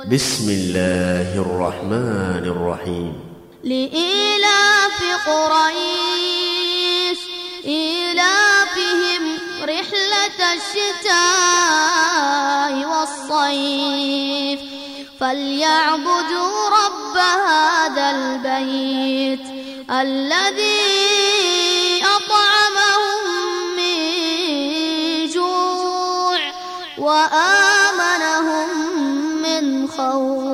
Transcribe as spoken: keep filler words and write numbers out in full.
بسم الله الرحمن الرحيم. لإيلاف قريش إيلافهم رحلة الشتاء والصيف فليعبدوا رب هذا البيت الذي أطعمهم من جوع وآمنهم من خوف.